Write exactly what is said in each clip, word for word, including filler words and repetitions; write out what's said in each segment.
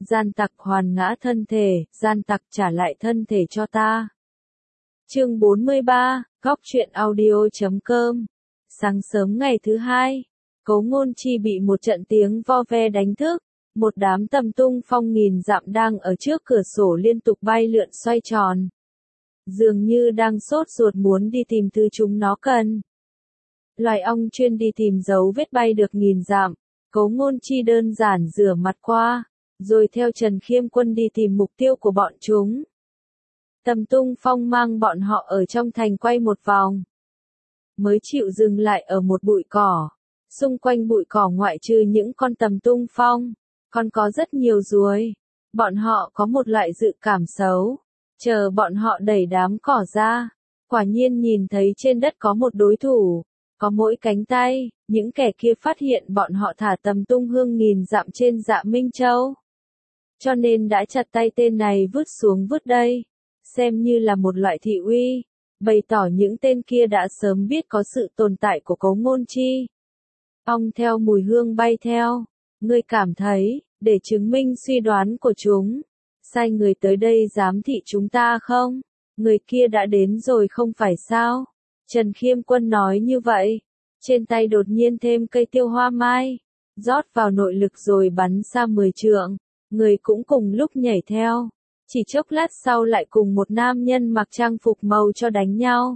Gian tặc hoàn ngã thân thể, gian tặc trả lại thân thể cho ta. Chương bốn mươi ba, góc truyện audio chấm com. Sáng sớm ngày thứ hai, Cố Ngôn Chi bị một trận tiếng vo ve đánh thức, một đám tầm tung phong nghìn dặm đang ở trước cửa sổ liên tục bay lượn xoay tròn. Dường như đang sốt ruột muốn đi tìm thứ chúng nó cần. Loài ong chuyên đi tìm dấu vết bay được nghìn dặm, Cố Ngôn Chi đơn giản rửa mặt qua, rồi theo Trần Khiêm Quân đi tìm mục tiêu của bọn chúng. Tầm tung phong mang bọn họ ở trong thành quay một vòng, mới chịu dừng lại ở một bụi cỏ. Xung quanh bụi cỏ ngoại trừ những con tầm tung phong, còn có rất nhiều ruồi. Bọn họ có một loại dự cảm xấu. Chờ bọn họ đẩy đám cỏ ra, quả nhiên nhìn thấy trên đất có một đối thủ, có mỗi cánh tay. Những kẻ kia phát hiện bọn họ thả tầm tung hương nghìn dặm trên Dạ Minh Châu, cho nên đã chặt tay tên này vứt xuống vứt đây, xem như là một loại thị uy, bày tỏ những tên kia đã sớm biết có sự tồn tại của Cố Ngôn Chi. Ong theo mùi hương bay theo, ngươi cảm thấy, để chứng minh suy đoán của chúng, sai người tới đây giám thị chúng ta không? Người kia đã đến rồi không phải sao? Trần Khiêm Quân nói như vậy, trên tay đột nhiên thêm cây tiêu hoa mai, rót vào nội lực rồi bắn xa mười trượng, người cũng cùng lúc nhảy theo. Chỉ chốc lát sau lại cùng một nam nhân mặc trang phục màu cho đánh nhau.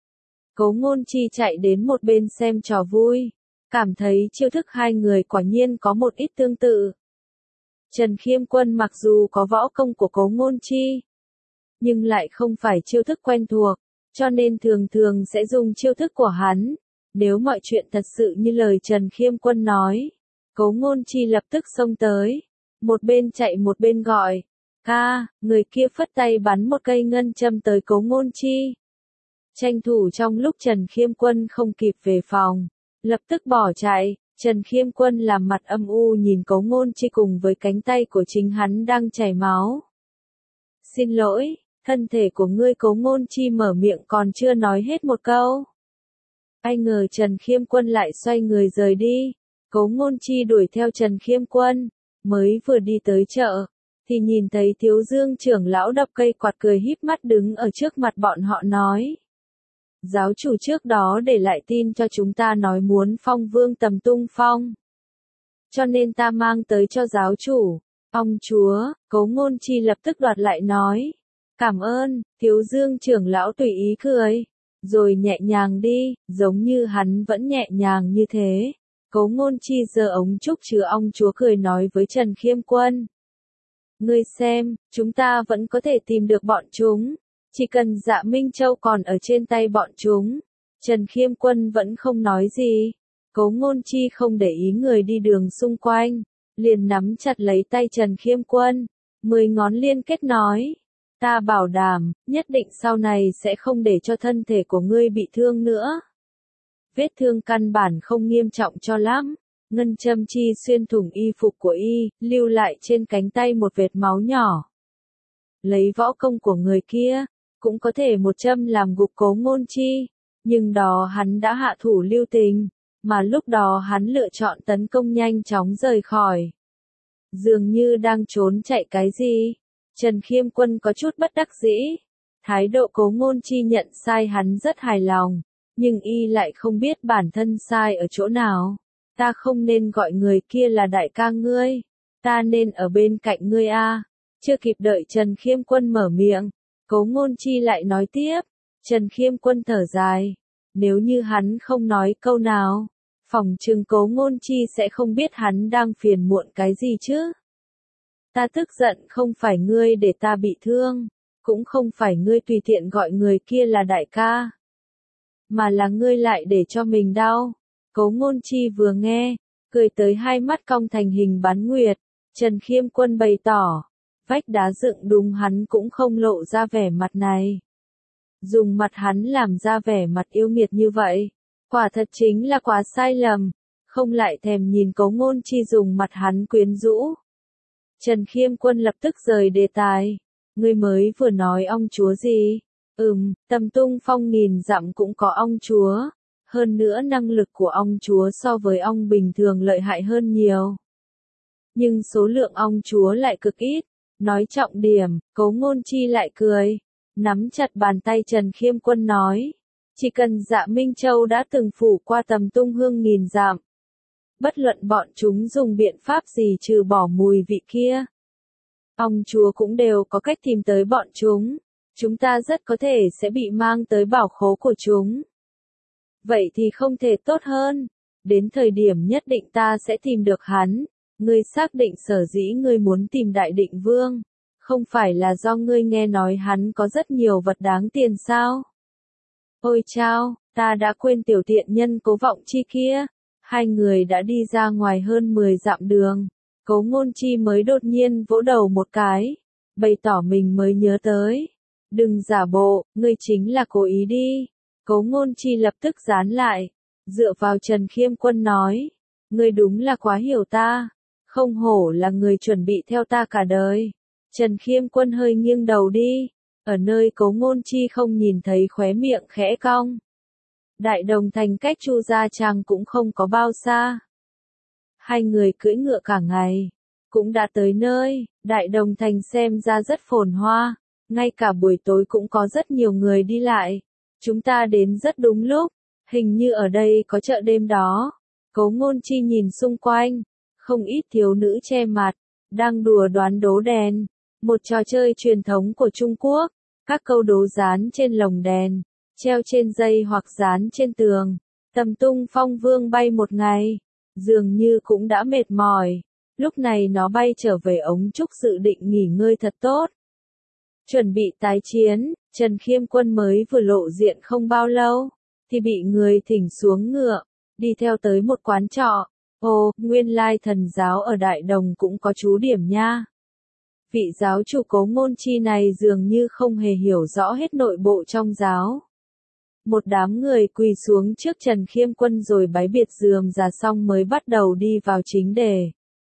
Cố Ngôn Chi chạy đến một bên xem trò vui, cảm thấy chiêu thức hai người quả nhiên có một ít tương tự. Trần Khiêm Quân mặc dù có võ công của Cố Ngôn Chi, nhưng lại không phải chiêu thức quen thuộc, cho nên thường thường sẽ dùng chiêu thức của hắn. Nếu mọi chuyện thật sự như lời Trần Khiêm Quân nói, Cố Ngôn Chi lập tức xông tới, một bên chạy một bên gọi, ca, người kia phất tay bắn một cây ngân châm tới Cố Ngôn Chi. Tranh thủ trong lúc Trần Khiêm Quân không kịp về phòng, lập tức bỏ chạy. Trần Khiêm Quân làm mặt âm u nhìn Cố Ngôn Chi cùng với cánh tay của chính hắn đang chảy máu. Xin lỗi, thân thể của ngươi. Cố Ngôn Chi mở miệng còn chưa nói hết một câu, ai ngờ Trần Khiêm Quân lại xoay người rời đi. Cố Ngôn Chi đuổi theo Trần Khiêm Quân, mới vừa đi tới chợ, thì nhìn thấy Thiếu Dương trưởng lão đập cây quạt cười híp mắt đứng ở trước mặt bọn họ nói. Giáo chủ trước đó để lại tin cho chúng ta nói muốn phong vương tầm tung phong, cho nên ta mang tới cho giáo chủ. Ông chúa, Cố Ngôn Chi lập tức đoạt lại nói. Cảm ơn. Thiếu Dương trưởng lão tùy ý cười, rồi nhẹ nhàng đi, giống như hắn vẫn nhẹ nhàng như thế. Cố Ngôn Chi giơ ống trúc chứa ong chúa cười nói với Trần Khiêm Quân. Ngươi xem, chúng ta vẫn có thể tìm được bọn chúng, chỉ cần Dạ Minh Châu còn ở trên tay bọn chúng. Trần Khiêm Quân vẫn không nói gì. Cố Ngôn Chi không để ý người đi đường xung quanh, liền nắm chặt lấy tay Trần Khiêm Quân, mười ngón liên kết nói. Ta bảo đảm, nhất định sau này sẽ không để cho thân thể của ngươi bị thương nữa. Vết thương căn bản không nghiêm trọng cho lắm. Ngân châm chi xuyên thủng y phục của y, lưu lại trên cánh tay một vệt máu nhỏ. Lấy võ công của người kia, cũng có thể một châm làm gục Cố Ngôn Chi, nhưng đó hắn đã hạ thủ lưu tình, mà lúc đó hắn lựa chọn tấn công nhanh chóng rời khỏi. Dường như đang trốn chạy cái gì. Trần Khiêm Quân có chút bất đắc dĩ. Thái độ Cố Ngôn Chi nhận sai hắn rất hài lòng, nhưng y lại không biết bản thân sai ở chỗ nào. Ta không nên gọi người kia là đại ca ngươi, ta nên ở bên cạnh ngươi a. Chưa kịp đợi Trần Khiêm Quân mở miệng, Cố Ngôn Chi lại nói tiếp. Trần Khiêm Quân thở dài, nếu như hắn không nói câu nào, phỏng chừng Cố Ngôn Chi sẽ không biết hắn đang phiền muộn cái gì chứ. Ta tức giận không phải ngươi để ta bị thương, cũng không phải ngươi tùy tiện gọi người kia là đại ca, mà là ngươi lại để cho mình đau. Cố Ngôn Chi vừa nghe, cười tới hai mắt cong thành hình bán nguyệt. Trần Khiêm Quân bày tỏ, vách đá dựng đúng hắn cũng không lộ ra vẻ mặt này. Dùng mặt hắn làm ra vẻ mặt yêu nghiệt như vậy, quả thật chính là quá sai lầm, không lại thèm nhìn Cố Ngôn Chi dùng mặt hắn quyến rũ. Trần Khiêm Quân lập tức rời đề tài. Ngươi mới vừa nói ong chúa gì? Ừm, tầm tung phong nghìn dặm cũng có ong chúa. Hơn nữa năng lực của ong chúa so với ong bình thường lợi hại hơn nhiều. nhưng số lượng ong chúa lại cực ít. Nói trọng điểm, Cố Ngôn Chi lại cười, nắm chặt bàn tay Trần Khiêm Quân nói, chỉ cần Dạ Minh Châu đã từng phủ qua tầm tung hương nghìn dặm. Bất luận bọn chúng dùng biện pháp gì trừ bỏ mùi vị kia. Ong chúa cũng đều có cách tìm tới bọn chúng. Chúng ta rất có thể sẽ bị mang tới bảo khố của chúng. Vậy thì không thể tốt hơn. Đến thời điểm nhất định ta sẽ tìm được hắn. Ngươi xác định sở dĩ ngươi muốn tìm Đại Định Vương. Không phải là do ngươi nghe nói hắn có rất nhiều vật đáng tiền sao? Ôi chao, ta đã quên tiểu tiện nhân Cố Vọng Chi kia. Hai người đã đi ra ngoài hơn mười dặm đường. Cố Ngôn Chi mới đột nhiên vỗ đầu một cái. Bày tỏ mình mới nhớ tới. Đừng giả bộ, ngươi chính là cố ý đi. Cố Ngôn Chi lập tức dán lại. Dựa vào Trần Khiêm Quân nói. Ngươi đúng là quá hiểu ta. Không hổ là người chuẩn bị theo ta cả đời. Trần Khiêm Quân hơi nghiêng đầu đi. Ở nơi Cố Ngôn Chi không nhìn thấy khóe miệng khẽ cong. Đại Đồng Thành cách Chu Gia Trang cũng không có bao xa. Hai người cưỡi ngựa cả ngày. Cũng đã tới nơi. Đại Đồng Thành xem ra rất phồn hoa. Ngay cả buổi tối cũng có rất nhiều người đi lại. Chúng ta đến rất đúng lúc. Hình như ở đây có chợ đêm đó. Cố Ngôn Chi nhìn xung quanh. Không ít thiếu nữ che mặt. Đang đùa đoán đố đèn. Một trò chơi truyền thống của Trung Quốc. Các câu đố dán trên lồng đèn. Treo trên dây hoặc dán trên tường. Tầm Tung Phong Vương bay một ngày. Dường như cũng đã mệt mỏi. Lúc này nó bay trở về ống trúc dự định nghỉ ngơi thật tốt. Chuẩn bị tái chiến, Trần Khiêm Quân mới vừa lộ diện không bao lâu, thì bị người thỉnh xuống ngựa, đi theo tới một quán trọ. Ồ, nguyên lai thần giáo ở Đại Đồng cũng có trú điểm nha. Vị giáo chủ Cố Ngôn Chi này dường như không hề hiểu rõ hết nội bộ trong giáo. Một đám người quỳ xuống trước Trần Khiêm Quân rồi bái biệt rườm rà xong mới bắt đầu đi vào chính đề.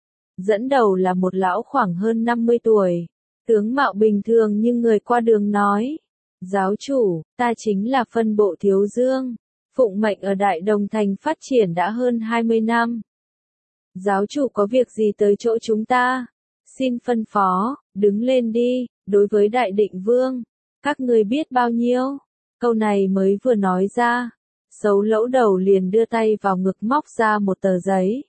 Dẫn đầu là một lão khoảng hơn năm mươi tuổi. Tướng mạo bình thường nhưng người qua đường nói. Giáo chủ, ta chính là phân bộ Thiếu Dương. Phụng mệnh ở Đại Đồng Thành phát triển đã hơn hai mươi năm. Giáo chủ có việc gì tới chỗ chúng ta? Xin phân phó, đứng lên đi, đối với Đại Định Vương. Các ngươi biết bao nhiêu? Câu này mới vừa nói ra. Sấu lẫu đầu liền đưa tay vào ngực móc ra một tờ giấy.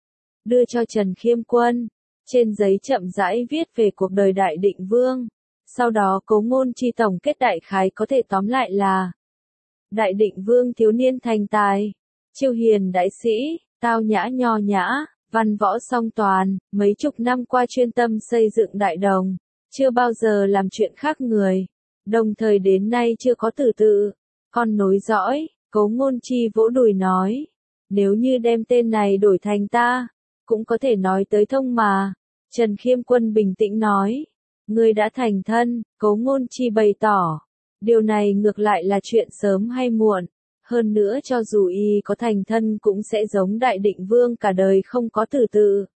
Đưa cho Trần Khiêm Quân. Trên giấy chậm rãi viết về cuộc đời Đại Định Vương. Sau đó Cố Ngôn Chi tổng kết đại khái có thể tóm lại là: Đại Định Vương thiếu niên thành tài, chiêu hiền đại sĩ, tao nhã nho nhã, văn võ song toàn, mấy chục năm qua chuyên tâm xây dựng Đại Đồng, chưa bao giờ làm chuyện khác người, đồng thời đến nay chưa có tử tự, con nối dõi. Cố Ngôn Chi vỗ đùi nói, nếu như đem tên này đổi thành ta, cũng có thể nói tới thông mà. Trần Khiêm Quân bình tĩnh nói, ngươi đã thành thân. Cố Ngôn Chi bày tỏ, điều này ngược lại là chuyện sớm hay muộn, hơn nữa cho dù y có thành thân cũng sẽ giống Đại Định Vương cả đời không có tử tự.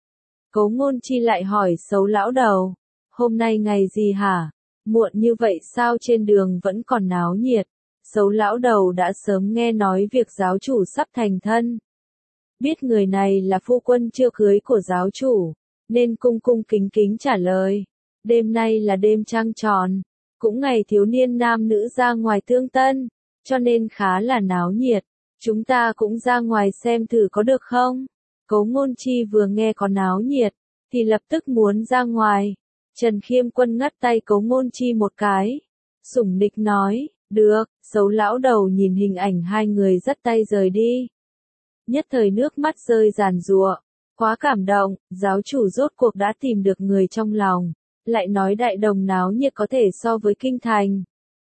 Cố Ngôn Chi lại hỏi Sấu lão đầu, hôm nay ngày gì hả? Muộn như vậy sao trên đường vẫn còn náo nhiệt? Sấu lão đầu đã sớm nghe nói việc giáo chủ sắp thành thân. Biết người này là phu quân chưa cưới của giáo chủ, nên cung cung kính kính trả lời. Đêm nay là đêm trăng tròn, cũng ngày thiếu niên nam nữ ra ngoài tương tân, cho nên khá là náo nhiệt. Chúng ta cũng ra ngoài xem thử có được không? Cố Ngôn Chi vừa nghe có náo nhiệt, thì lập tức muốn ra ngoài. Trần Khiêm Quân ngắt tay Cố Ngôn Chi một cái. Sủng nịch nói, được. Sấu lão đầu nhìn hình ảnh hai người dắt tay rời đi. Nhất thời nước mắt rơi giàn giụa. Quá cảm động, giáo chủ rốt cuộc đã tìm được người trong lòng. Lại nói Đại Đồng náo nhiệt có thể so với Kinh Thành.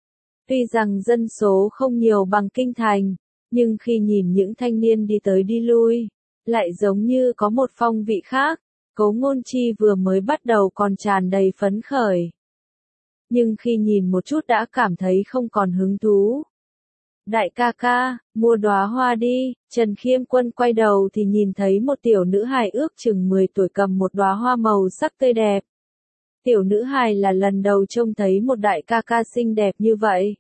Tuy rằng dân số không nhiều bằng Kinh Thành, nhưng khi nhìn những thanh niên đi tới đi lui, lại giống như có một phong vị khác. Cố Ngôn Chi vừa mới bắt đầu còn tràn đầy phấn khởi. Nhưng khi nhìn một chút đã cảm thấy không còn hứng thú. Đại ca ca, mua đóa hoa đi. Trần Khiêm Quân quay đầu thì nhìn thấy một tiểu nữ hài ước chừng mười tuổi cầm một đóa hoa màu sắc tươi đẹp. Tiểu nữ hài là lần đầu trông thấy một đại ca ca xinh đẹp như vậy.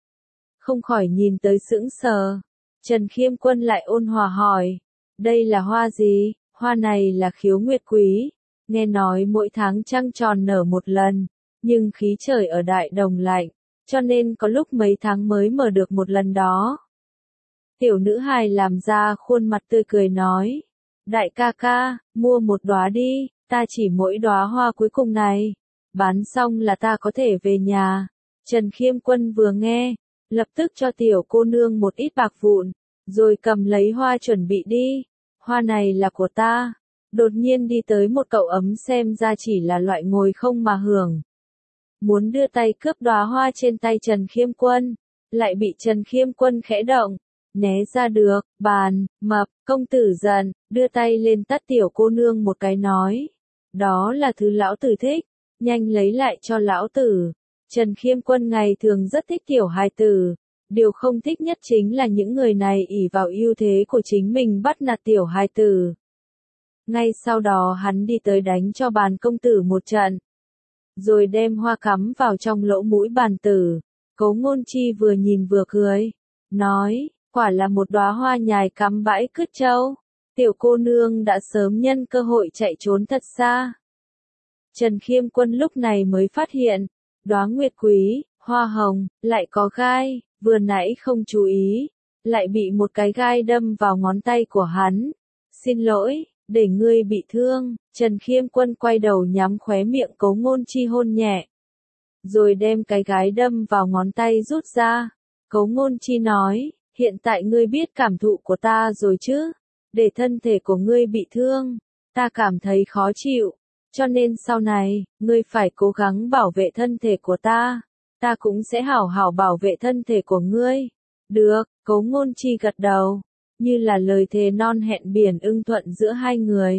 Không khỏi nhìn tới sững sờ. Trần Khiêm Quân lại ôn hòa hỏi, đây là hoa gì? Hoa này là khiếu nguyệt quý, nghe nói mỗi tháng trăng tròn nở một lần, nhưng khí trời ở Đại Đồng lạnh, cho nên có lúc mấy tháng mới mở được một lần đó. Tiểu nữ hài làm ra khuôn mặt tươi cười nói, đại ca ca, mua một đóa đi, ta chỉ mỗi đóa hoa cuối cùng này, bán xong là ta có thể về nhà. Trần Khiêm Quân vừa nghe, lập tức cho tiểu cô nương một ít bạc vụn, rồi cầm lấy hoa chuẩn bị đi, hoa này là của ta. Đột nhiên đi tới một cậu ấm xem ra chỉ là loại ngồi không mà hưởng. Muốn đưa tay cướp đóa hoa trên tay Trần Khiêm Quân, lại bị Trần Khiêm Quân khẽ động, né ra được, bàn, mập, công tử giận, đưa tay lên tát tiểu cô nương một cái nói, đó là thứ lão tử thích, nhanh lấy lại cho lão tử. Trần Khiêm Quân ngày thường rất thích tiểu hài tử, điều không thích nhất chính là những người này ỷ vào ưu thế của chính mình bắt nạt tiểu hài tử. Ngay sau đó hắn đi tới đánh cho bàn công tử một trận, rồi đem hoa cắm vào trong lỗ mũi bàn tử. Cố Ngôn Chi vừa nhìn vừa cười, nói, quả là một đóa hoa nhài cắm bãi cứt trâu. Tiểu cô nương đã sớm nhân cơ hội chạy trốn thật xa. Trần Khiêm Quân lúc này mới phát hiện, đóa nguyệt quý, hoa hồng, lại có gai, vừa nãy không chú ý, lại bị một cái gai đâm vào ngón tay của hắn. Xin lỗi, để ngươi bị thương. Trần Khiêm Quân quay đầu nhắm khóe miệng Cố Ngôn Chi hôn nhẹ, rồi đem cái gai đâm vào ngón tay rút ra. Cố Ngôn Chi nói, hiện tại ngươi biết cảm thụ của ta rồi chứ, để thân thể của ngươi bị thương, ta cảm thấy khó chịu, cho nên sau này, ngươi phải cố gắng bảo vệ thân thể của ta, ta cũng sẽ hảo hảo bảo vệ thân thể của ngươi. Được, Cố Ngôn Chi gật đầu, như là lời thề non hẹn biển ưng thuận giữa hai người.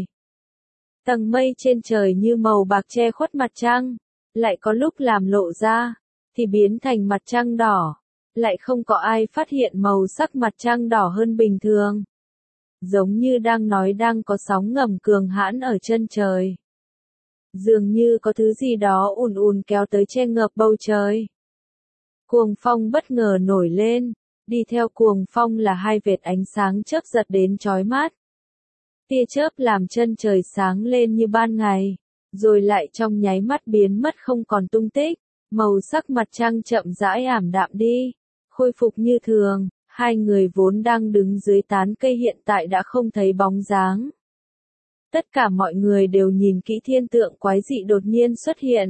Tầng mây trên trời như màu bạc che khuất mặt trăng, lại có lúc làm lộ ra, thì biến thành mặt trăng đỏ, lại không có ai phát hiện màu sắc mặt trăng đỏ hơn bình thường. Giống như đang nói đang có sóng ngầm cường hãn ở chân trời. Dường như có thứ gì đó ùn ùn kéo tới che ngợp bầu trời. Cuồng phong bất ngờ nổi lên, đi theo cuồng phong là hai vệt ánh sáng chớp giật đến chói mắt. Tia chớp làm chân trời sáng lên như ban ngày, rồi lại trong nháy mắt biến mất không còn tung tích, màu sắc mặt trăng chậm rãi ảm đạm đi, khôi phục như thường, hai người vốn đang đứng dưới tán cây hiện tại đã không thấy bóng dáng. Tất cả mọi người đều nhìn kỹ thiên tượng quái dị đột nhiên xuất hiện,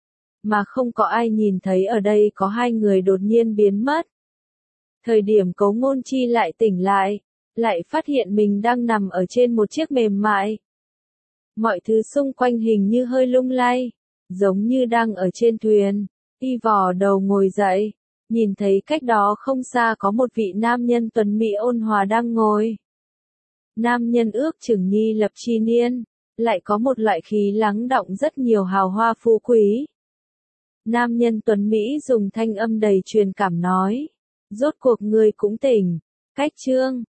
mà không có ai nhìn thấy ở đây có hai người đột nhiên biến mất. Thời điểm Cố Ngôn Chi lại tỉnh lại, lại phát hiện mình đang nằm ở trên một chiếc mềm mại. Mọi thứ xung quanh hình như hơi lung lay, giống như đang ở trên thuyền. Y vò đầu ngồi dậy, nhìn thấy cách đó không xa có một vị nam nhân tuấn mỹ ôn hòa đang ngồi. Nam nhân ước chừng nhi lập chi niên, lại có một loại khí lắng đọng rất nhiều hào hoa phú quý. Nam nhân tuấn mỹ dùng thanh âm đầy truyền cảm nói, rốt cuộc ngươi cũng tỉnh, cách chương.